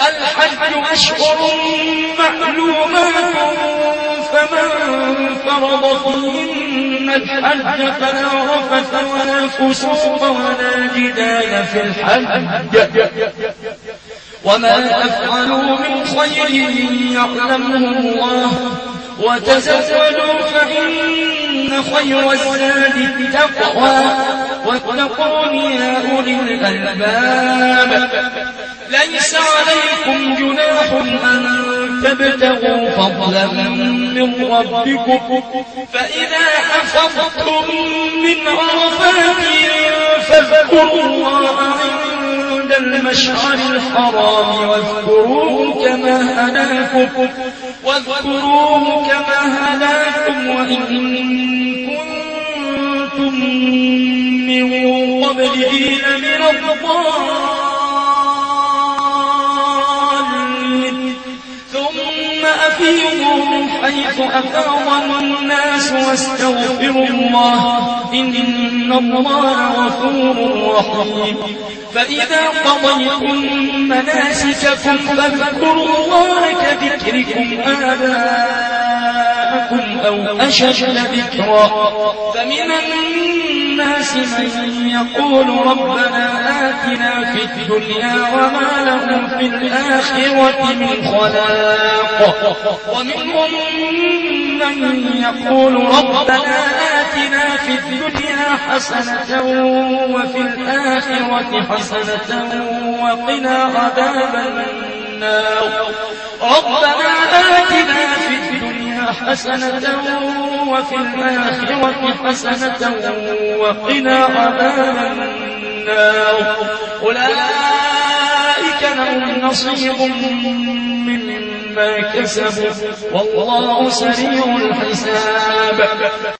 الحج أشهر معلومات فمن فرض فيهن الحج فلا رفث ولا فسوق ولا جدال في الحج وما تفعلوا من خير يعلمه الله وتزودوا فإن خير الزاد التقوى واتقون يا أولي الألباب ليس عليكم جناح أن تبتغوا فضلا من ربكم فإذا أفضتم من عرفات فاذكروا الله عند المشعر الحرام واذكروه كما هداكم وإن كنتم من قبله لمن الضالين ثم أفيضوا من حيث أفاض الناس واستغفروا الله إن الله غفور رحيم فإذا قضيتم مناسككم فاذكروا الله كذكركم آباءكم أو أشد ذكرا فمن الناس من يقول ربنا آتنا في الدنيا وما له في الآخرة من خلاق ومنهم من يقول ربنا آتنا في الدنيا حسنة وفي الآخرة حسنة وقنا عذاب النار ربنا آتنا في الدنيا حسنة وفي الآخرة حسنة وقنا عذاب النار أولئك لهم نصيب مما كسبوا والله سريع الحساب